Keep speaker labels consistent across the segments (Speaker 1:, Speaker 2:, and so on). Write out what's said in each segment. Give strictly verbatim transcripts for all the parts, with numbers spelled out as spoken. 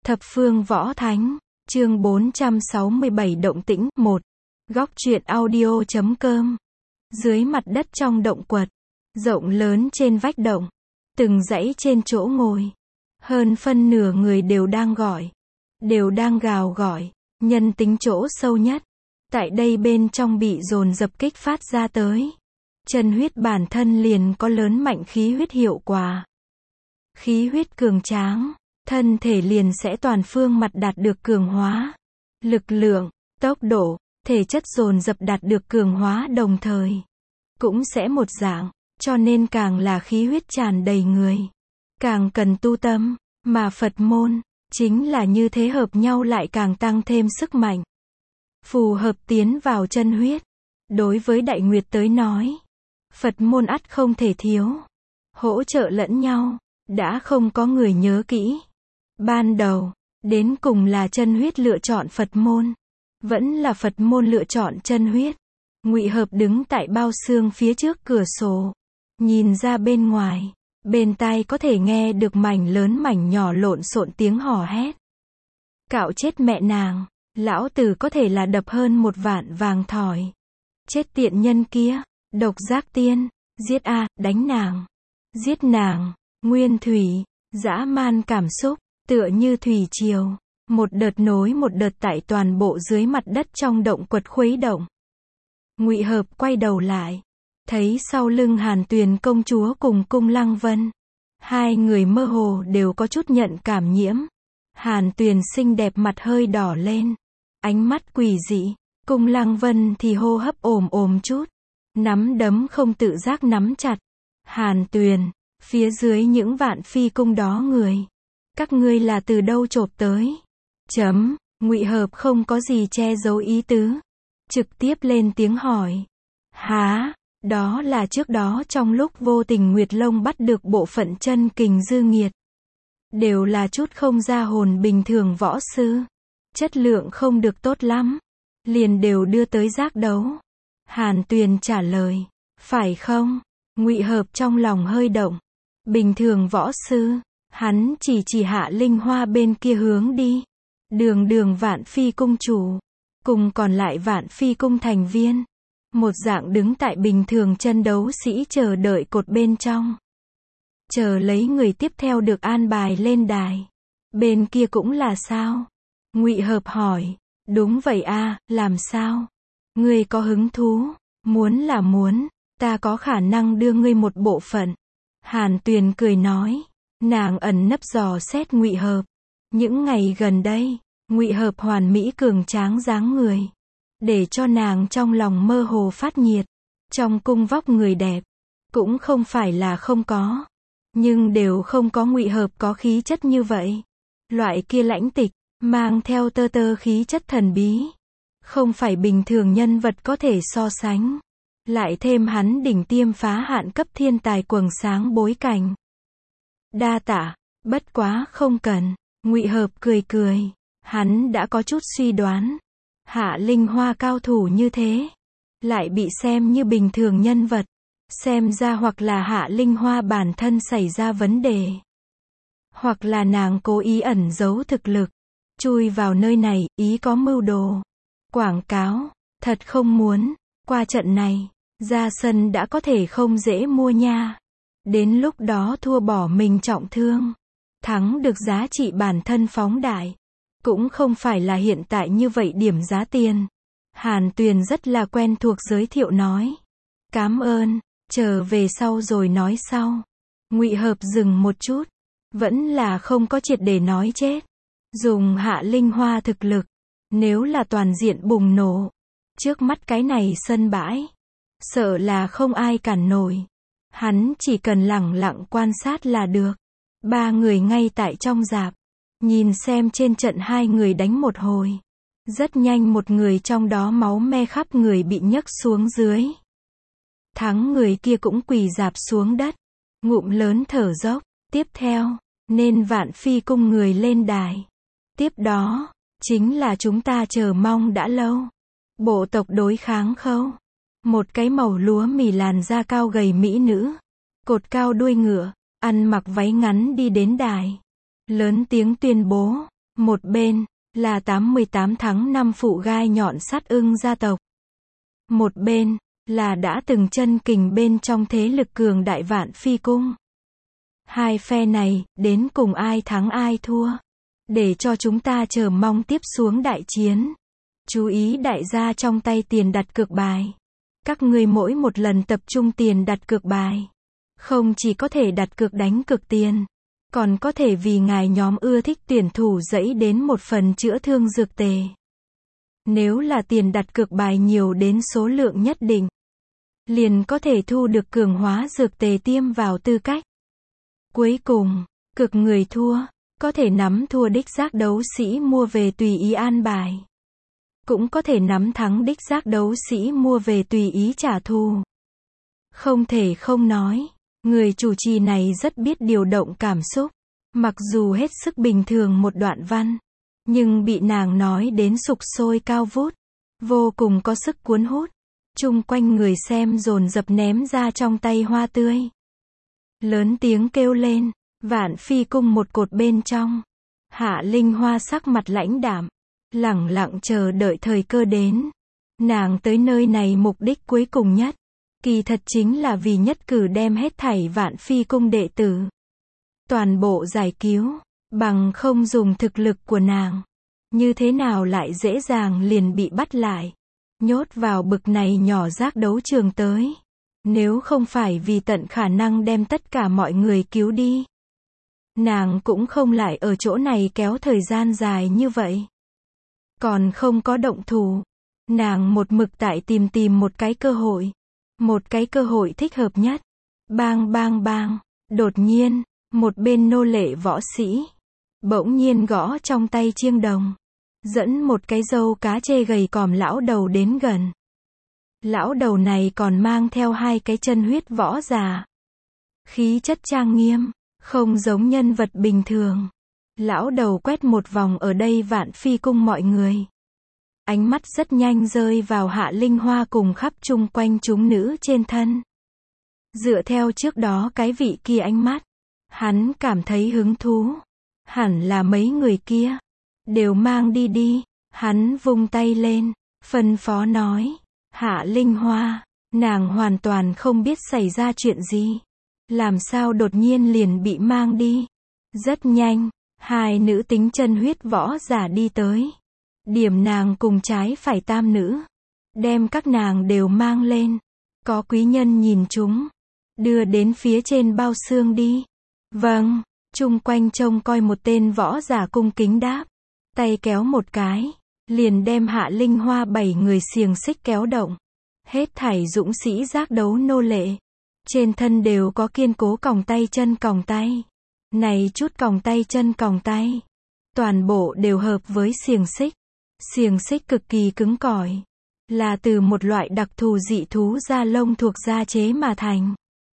Speaker 1: Thập phương võ thánh, chương bốn trăm sáu mươi bảy động tĩnh, một. Góc truyện audio chấm com. Dưới mặt đất trong động quật, rộng lớn trên vách động, từng dãy trên chỗ ngồi. Hơn phân nửa người đều đang gọi, đều đang gào gọi, nhân tính chỗ sâu nhất. Tại đây bên trong bị dồn dập kích phát ra tới. Chân huyết bản thân liền có lớn mạnh khí huyết hiệu quả. Khí huyết cường tráng, thân thể liền sẽ toàn phương mặt đạt được cường hóa. Lực lượng, tốc độ, thể chất dồn dập đạt được cường hóa đồng thời. Cũng sẽ một dạng, cho nên càng là khí huyết tràn đầy người. Càng cần tu tâm, mà Phật môn, chính là như thế hợp nhau lại càng tăng thêm sức mạnh. Phù hợp tiến vào chân huyết. Đối với Đại Nguyệt tới nói, Phật môn ắt không thể thiếu. Hỗ trợ lẫn nhau, đã không có người nhớ kỹ. Ban đầu, đến cùng là chân huyết lựa chọn Phật môn. Vẫn là Phật môn lựa chọn chân huyết. Ngụy Hợp đứng tại bao xương phía trước cửa sổ. Nhìn ra bên ngoài, bên tai có thể nghe được mảnh lớn mảnh nhỏ lộn xộn tiếng hò hét. Cạo chết mẹ nàng, lão tử có thể là đập hơn một vạn vàng thỏi. Chết tiện nhân kia, độc giác tiên, giết a, đánh nàng, giết nàng, nguyên thủy, dã man cảm xúc, tựa như thủy triều, một đợt nối một đợt tại toàn bộ dưới mặt đất trong động quật khuấy động. Ngụy Hợp quay đầu lại, thấy sau lưng Hàn Tuyền công chúa cùng Cung Lăng Vân, hai người mơ hồ đều có chút nhận cảm nhiễm. Hàn Tuyền xinh đẹp mặt hơi đỏ lên, ánh mắt quỷ dị, Cung Lăng Vân thì hô hấp ồm ồm chút, nắm đấm không tự giác nắm chặt. Hàn Tuyền, phía dưới những vạn phi cung đó người, các ngươi là từ đâu chộp tới? Chấm, Ngụy Hợp không có gì che giấu ý tứ, trực tiếp lên tiếng hỏi. Há, đó là trước đó trong lúc vô tình Nguyệt Long bắt được bộ phận chân kình dư nghiệt. Đều là chút không ra hồn bình thường võ sư. Chất lượng không được tốt lắm. Liền đều đưa tới giác đấu. Hàn Tuyền trả lời. Phải không? Ngụy Hợp trong lòng hơi động. Bình thường võ sư. Hắn chỉ chỉ Hạ Linh Hoa bên kia hướng đi. Đường đường Vạn Phi cung chủ. Cùng còn lại Vạn Phi cung thành viên. Một dạng đứng tại bình thường chân đấu sĩ chờ đợi cột bên trong. Chờ lấy người tiếp theo được an bài lên đài. Bên kia cũng là sao? Ngụy Hợp hỏi. Đúng vậy a, làm sao? Ngươi có hứng thú? Muốn là muốn, ta có khả năng đưa ngươi một bộ phận. Hàn Tuyền cười nói. Nàng ẩn nấp dò xét Ngụy Hợp. Những ngày gần đây, Ngụy Hợp hoàn mỹ cường tráng dáng người, để cho nàng trong lòng mơ hồ phát nhiệt. Trong cung vóc người đẹp, cũng không phải là không có, nhưng đều không có Ngụy Hợp có khí chất như vậy. Loại kia lãnh tịch, mang theo tơ tơ khí chất thần bí, không phải bình thường nhân vật có thể so sánh. Lại thêm hắn đỉnh tiêm phá hạn cấp thiên tài quầng sáng bối cảnh. Đa tạ, bất quá không cần. Ngụy Hợp cười cười, hắn đã có chút suy đoán. Hạ Linh Hoa cao thủ như thế, lại bị xem như bình thường nhân vật. Xem ra hoặc là Hạ Linh Hoa bản thân xảy ra vấn đề, hoặc là nàng cố ý ẩn giấu thực lực, chui vào nơi này, ý có mưu đồ. Quảng cáo, thật không muốn, qua trận này, ra sân đã có thể không dễ mua nha. Đến lúc đó thua bỏ mình trọng thương, thắng được giá trị bản thân phóng đại. Cũng không phải là hiện tại như vậy điểm giá tiền. Hàn Tuyền rất là quen thuộc giới thiệu nói. Cám ơn, chờ về sau rồi nói sau. Ngụy Hợp dừng một chút, vẫn là không có triệt để nói chết. Dùng Hạ Linh Hoa thực lực, nếu là toàn diện bùng nổ, trước mắt cái này sân bãi, sợ là không ai cản nổi. Hắn chỉ cần lẳng lặng quan sát là được. Ba người ngay tại trong rạp, nhìn xem trên trận hai người đánh một hồi. Rất nhanh một người trong đó máu me khắp người bị nhấc xuống dưới. Thắng người kia cũng quỳ rạp xuống đất, ngụm lớn thở dốc. Tiếp theo, nên Vạn Phi cung người lên đài. Tiếp đó, chính là chúng ta chờ mong đã lâu. Bộ tộc đối kháng khâu. Một cái màu lúa mì làn da cao gầy mỹ nữ, cột cao đuôi ngựa, ăn mặc váy ngắn đi đến đài. Lớn tiếng tuyên bố, Một bên, là tám mươi tám tháng năm phụ gai nhọn sát ưng gia tộc. Một bên, là đã từng chân kình bên trong thế lực cường đại Vạn Phi Cung. Hai phe này, đến cùng ai thắng ai thua. Để cho chúng ta chờ mong tiếp xuống đại chiến. Chú ý đại gia trong tay tiền đặt cược bài. Các ngươi mỗi một lần tập trung tiền đặt cược bài. Không chỉ có thể đặt cược đánh cược tiền. Còn có thể vì ngài nhóm ưa thích tuyển thủ dẫy đến một phần chữa thương dược tề. Nếu là tiền đặt cược bài nhiều đến số lượng nhất định. Liền có thể thu được cường hóa dược tề tiêm vào tư cách. Cuối cùng, cực người thua. Có thể nắm thua đích giác đấu sĩ mua về tùy ý an bài. Cũng có thể nắm thắng đích giác đấu sĩ mua về tùy ý trả thù. Không thể không nói, người chủ trì này rất biết điều động cảm xúc. Mặc dù hết sức bình thường một đoạn văn, nhưng bị nàng nói đến sục sôi cao vút, vô cùng có sức cuốn hút. Chung quanh người xem dồn dập ném ra trong tay hoa tươi. Lớn tiếng kêu lên, Vạn Phi Cung một cột bên trong. Hạ Linh Hoa sắc mặt lãnh đạm, lẳng lặng chờ đợi thời cơ đến. Nàng tới nơi này mục đích cuối cùng nhất, kỳ thật chính là vì nhất cử đem hết thảy Vạn Phi Cung đệ tử toàn bộ giải cứu, bằng không dùng thực lực của nàng, như thế nào lại dễ dàng liền bị bắt lại, nhốt vào bực này nhỏ giác đấu trường tới. Nếu không phải vì tận khả năng đem tất cả mọi người cứu đi, nàng cũng không lại ở chỗ này kéo thời gian dài như vậy. Còn không có động thủ, nàng một mực tại tìm tìm một cái cơ hội. Một cái cơ hội thích hợp nhất. Bang bang bang, đột nhiên, một bên nô lệ võ sĩ bỗng nhiên gõ trong tay chiêng đồng, dẫn một cái râu cá chê gầy còm lão đầu đến gần. Lão đầu này còn mang theo hai cái chân huyết võ giả. Khí chất trang nghiêm, không giống nhân vật bình thường. Lão đầu quét một vòng ở đây Vạn Phi Cung mọi người. Ánh mắt rất nhanh rơi vào Hạ Linh Hoa cùng khắp chung quanh chúng nữ trên thân. Dựa theo trước đó cái vị kia ánh mắt, hắn cảm thấy hứng thú. Hẳn là mấy người kia đều mang đi đi. Hắn vung tay lên, phân phó nói, Hạ Linh Hoa, nàng hoàn toàn không biết xảy ra chuyện gì. Làm sao đột nhiên liền bị mang đi. Rất nhanh, hai nữ tính chân huyết võ giả đi tới. Điểm nàng cùng trái phải tam nữ. Đem các nàng đều mang lên. Có quý nhân nhìn chúng. Đưa đến phía trên bao xương đi. Vâng, chung quanh trông coi một tên võ giả cung kính đáp. Tay kéo một cái. Liền đem Hạ Linh Hoa bảy người xiềng xích kéo động. Hết thảy dũng sĩ giác đấu nô lệ. Trên thân đều có kiên cố còng tay chân còng tay. Này chút còng tay chân còng tay. Toàn bộ đều hợp với xiềng xích. Xiềng xích cực kỳ cứng cỏi. Là từ một loại đặc thù dị thú da lông thuộc da chế mà thành.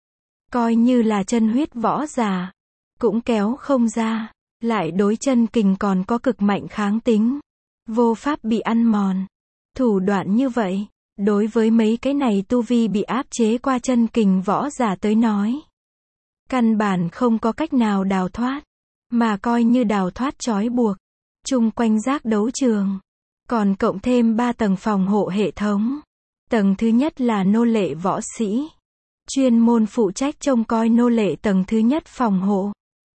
Speaker 1: Coi như là chân huyết võ giả. Cũng kéo không ra. Lại đối chân kình còn có cực mạnh kháng tính. Vô pháp bị ăn mòn. Thủ đoạn như vậy. Đối với mấy cái này tu vi bị áp chế qua chân kình võ giả tới nói. Căn bản không có cách nào đào thoát. Mà coi như đào thoát trói buộc. Chung quanh giác đấu trường. Còn cộng thêm ba tầng phòng hộ hệ thống. Tầng thứ nhất là nô lệ võ sĩ. Chuyên môn phụ trách trông coi nô lệ tầng thứ nhất phòng hộ.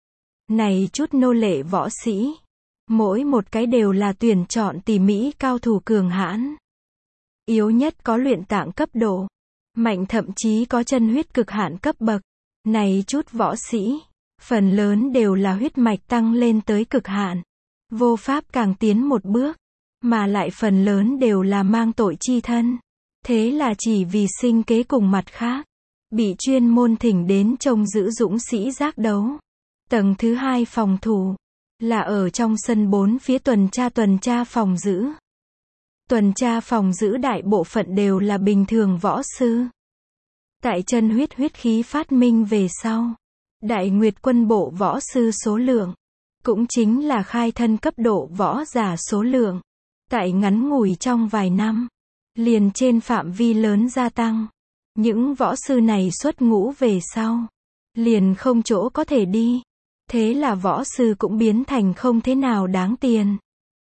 Speaker 1: Này chút nô lệ võ sĩ. Mỗi một cái đều là tuyển chọn tỉ mỉ cao thủ cường hãn. Yếu nhất có luyện tạng cấp độ. Mạnh thậm chí có chân huyết cực hạn cấp bậc. Này chút võ sĩ. Phần lớn đều là huyết mạch tăng lên tới cực hạn. Vô pháp càng tiến một bước. Mà lại phần lớn đều là mang tội chi thân. Thế là chỉ vì sinh kế cùng mặt khác. Bị chuyên môn thỉnh đến trông giữ dũng sĩ giác đấu. Tầng thứ hai phòng thủ. Là ở trong sân bốn phía tuần tra tuần tra phòng giữ. Tuần tra phòng giữ đại bộ phận đều là bình thường võ sư. Tại chân huyết huyết khí phát minh về sau. Đại Nguyệt quân bộ võ sư số lượng. Cũng chính là khai thân cấp độ võ giả số lượng. Tại ngắn ngủi trong vài năm. Liền trên phạm vi lớn gia tăng. Những võ sư này xuất ngũ về sau. Liền không chỗ có thể đi. Thế là võ sư cũng biến thành không thế nào đáng tiền.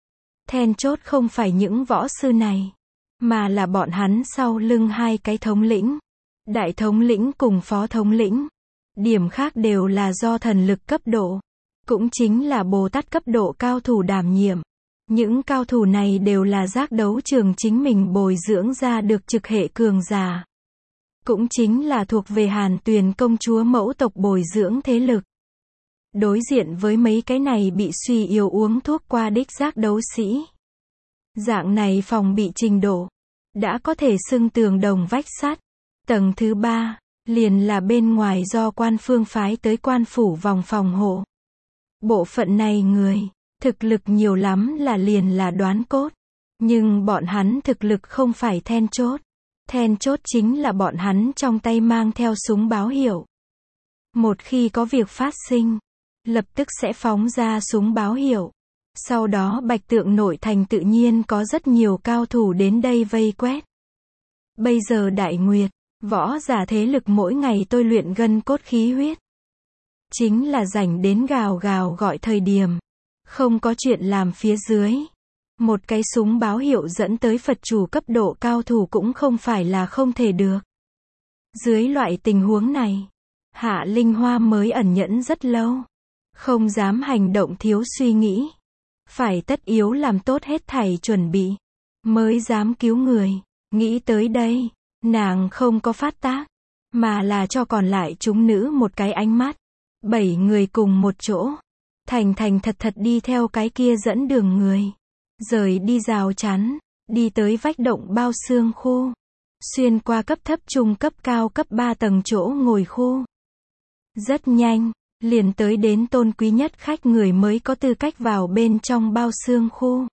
Speaker 1: Then chốt không phải những võ sư này, mà là bọn hắn sau lưng hai cái thống lĩnh. Đại thống lĩnh cùng phó thống lĩnh. Điểm khác đều là do thần lực cấp độ, cũng chính là Bồ Tát cấp độ cao thủ đảm nhiệm. Những cao thủ này đều là giác đấu trường chính mình bồi dưỡng ra được trực hệ cường giả. Cũng chính là thuộc về Hàn Tuyền công chúa mẫu tộc bồi dưỡng thế lực. Đối diện với mấy cái này bị suy yếu uống thuốc qua đích giác đấu sĩ. Dạng này phòng bị trình độ, đã có thể xưng tường đồng vách sắt. Tầng thứ ba, liền là bên ngoài do quan phương phái tới quan phủ vòng phòng hộ. Bộ phận này người, thực lực nhiều lắm là liền là đoán cốt. Nhưng bọn hắn thực lực không phải then chốt. Then chốt chính là bọn hắn trong tay mang theo súng báo hiệu. Một khi có việc phát sinh, lập tức sẽ phóng ra súng báo hiệu. Sau đó Bạch Tượng nội thành tự nhiên có rất nhiều cao thủ đến đây vây quét. Bây giờ Đại Nguyệt, võ giả thế lực mỗi ngày tôi luyện gân cốt khí huyết. Chính là rảnh đến gào gào gọi thời điểm. Không có chuyện làm phía dưới. Một cái súng báo hiệu dẫn tới Phật chủ cấp độ cao thủ cũng không phải là không thể được. Dưới loại tình huống này, Hạ Linh Hoa mới ẩn nhẫn rất lâu. Không dám hành động thiếu suy nghĩ. Phải tất yếu làm tốt hết thảy chuẩn bị. Mới dám cứu người. Nghĩ tới đây, nàng không có phát tác. Mà là cho còn lại chúng nữ một cái ánh mắt. Bảy người cùng một chỗ. Thành thành thật thật đi theo cái kia dẫn đường người. Rời đi rào chắn. Đi tới vách động bao xương khu. Xuyên qua cấp thấp trung cấp cao cấp ba tầng chỗ ngồi khu. Rất nhanh, liền tới đến tôn quý nhất khách người mới có tư cách vào bên trong bao xương khu.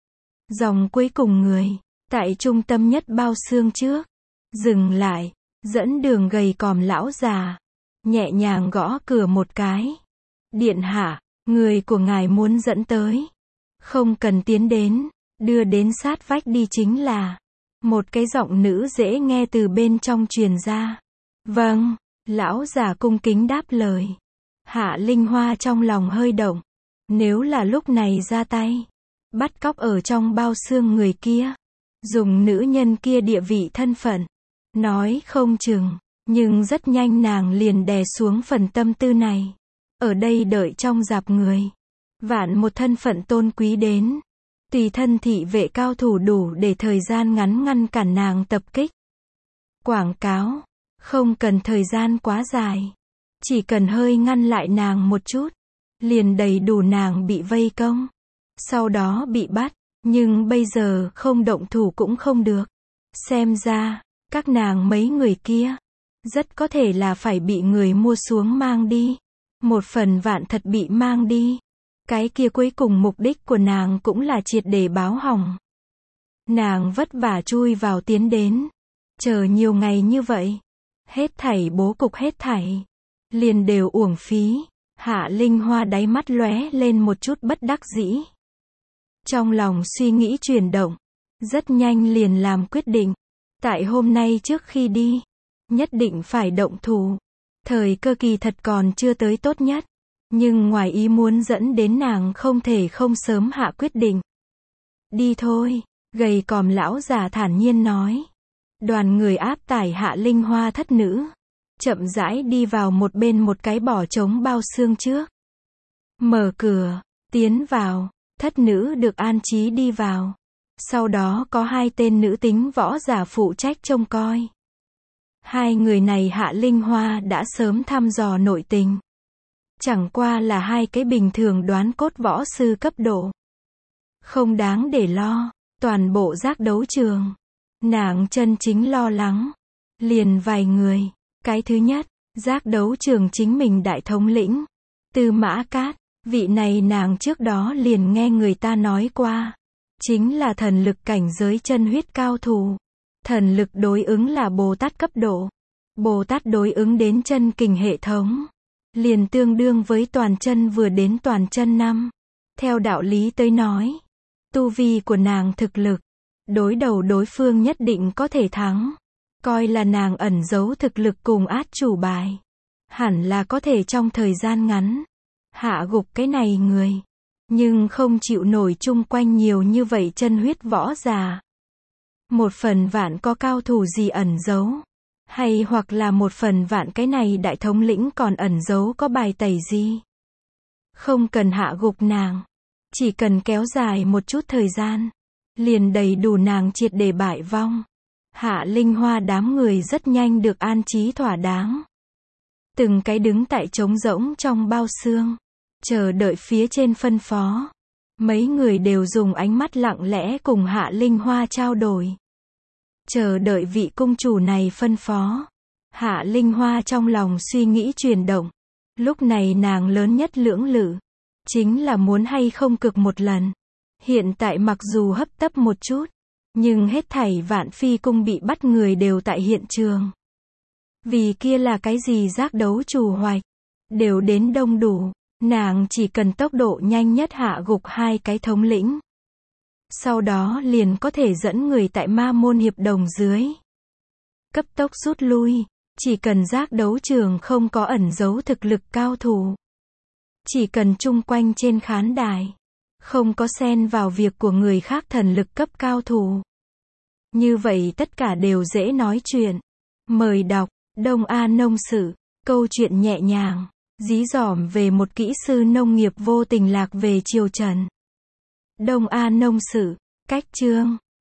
Speaker 1: Dòng cuối cùng người, tại trung tâm nhất bao xương trước. Dừng lại, dẫn đường gầy còm lão già. Nhẹ nhàng gõ cửa một cái. Điện hạ, người của ngài muốn dẫn tới. Không cần tiến đến, đưa đến sát vách đi chính là. Một cái giọng nữ dễ nghe từ bên trong truyền ra. Vâng, lão già cung kính đáp lời. Hạ Linh Hoa trong lòng hơi động. Nếu là lúc này ra tay, bắt cóc ở trong bao xương người kia, dùng nữ nhân kia địa vị thân phận, nói không chừng, nhưng rất nhanh nàng liền đè xuống phần tâm tư này. Ở đây đợi trong dạp người, vạn một thân phận tôn quý đến, tùy thân thị vệ cao thủ đủ để thời gian ngắn ngăn cản nàng tập kích. Quảng cáo, không cần thời gian quá dài, chỉ cần hơi ngăn lại nàng một chút, liền đầy đủ nàng bị vây công, sau đó bị bắt, nhưng bây giờ không động thủ cũng không được. Xem ra, các nàng mấy người kia, rất có thể là phải bị người mua xuống mang đi. Một phần vạn thật bị mang đi. Cái kia cuối cùng mục đích của nàng cũng là triệt để báo hỏng. Nàng vất vả chui vào tiến đến. Chờ nhiều ngày như vậy. Hết thảy bố cục hết thảy. Liền đều uổng phí. Hạ Linh Hoa đáy mắt lóe lên một chút bất đắc dĩ. Trong lòng suy nghĩ chuyển động. Rất nhanh liền làm quyết định. Tại hôm nay trước khi đi. Nhất định phải động thủ. Thời cơ kỳ thật còn chưa tới tốt nhất. Nhưng ngoài ý muốn dẫn đến nàng không thể không sớm hạ quyết định. Đi thôi, gầy còm lão già thản nhiên nói. Đoàn người áp tải Hạ Linh Hoa thất nữ. Chậm rãi đi vào một bên một cái bỏ trống bao xương trước. Mở cửa, tiến vào, thất nữ được an trí đi vào. Sau đó có hai tên nữ tính võ giả phụ trách trông coi. Hai người này Hạ Linh Hoa đã sớm thăm dò nội tình. Chẳng qua là hai cái bình thường đoán cốt võ sư cấp độ. Không đáng để lo, toàn bộ giác đấu trường. Nàng chân chính lo lắng. Liền vài người. Cái thứ nhất, giác đấu trường chính mình đại thống lĩnh. Tư Mã Cát, vị này nàng trước đó liền nghe người ta nói qua. Chính là thần lực cảnh giới chân huyết cao thủ. Thần lực đối ứng là Bồ Tát cấp độ. Bồ Tát đối ứng đến chân kình hệ thống. Liền tương đương với toàn chân vừa đến toàn chân năm. Theo đạo lý tới nói. Tu vi của nàng thực lực. Đối đầu đối phương nhất định có thể thắng. Coi là nàng ẩn giấu thực lực cùng át chủ bài. Hẳn là có thể trong thời gian ngắn. hạ gục cái này người. Nhưng không chịu nổi chung quanh nhiều như vậy chân huyết võ giả. Một phần vạn có cao thủ gì ẩn giấu. Hay hoặc là một phần vạn cái này đại thống lĩnh còn ẩn giấu có bài tẩy gì. Không cần hạ gục nàng. Chỉ cần kéo dài một chút thời gian. Liền đầy đủ nàng triệt để bại vong. Hạ Linh Hoa đám người rất nhanh được an trí thỏa đáng. Từng cái đứng tại trống rỗng trong bao xương. Chờ đợi phía trên phân phó. Mấy người đều dùng ánh mắt lặng lẽ cùng Hạ Linh Hoa trao đổi. Chờ đợi vị cung chủ này phân phó. Hạ Linh Hoa trong lòng suy nghĩ chuyển động. Lúc này nàng lớn nhất lưỡng lự. Chính là muốn hay không cực một lần. Hiện tại mặc dù hấp tấp một chút. Nhưng hết thảy Vạn Phi cung bị bắt người đều tại hiện trường. Vì kia là cái gì giác đấu chủ hoạch. Đều đến đông đủ. Nàng chỉ cần tốc độ nhanh nhất hạ gục hai cái thống lĩnh. Sau đó liền có thể dẫn người tại ma môn hiệp đồng dưới. Cấp tốc rút lui. Chỉ cần giác đấu trường không có ẩn giấu thực lực cao thủ. Chỉ cần chung quanh trên khán đài. Không có xen vào việc của người khác thần lực cấp cao thủ. Như vậy tất cả đều dễ nói chuyện. Mời đọc, Đông A Nông Sự. Câu chuyện nhẹ nhàng. Dí dỏm về một kỹ sư nông nghiệp vô tình lạc về triều Trần. Đông A Nông Sự. Cách chương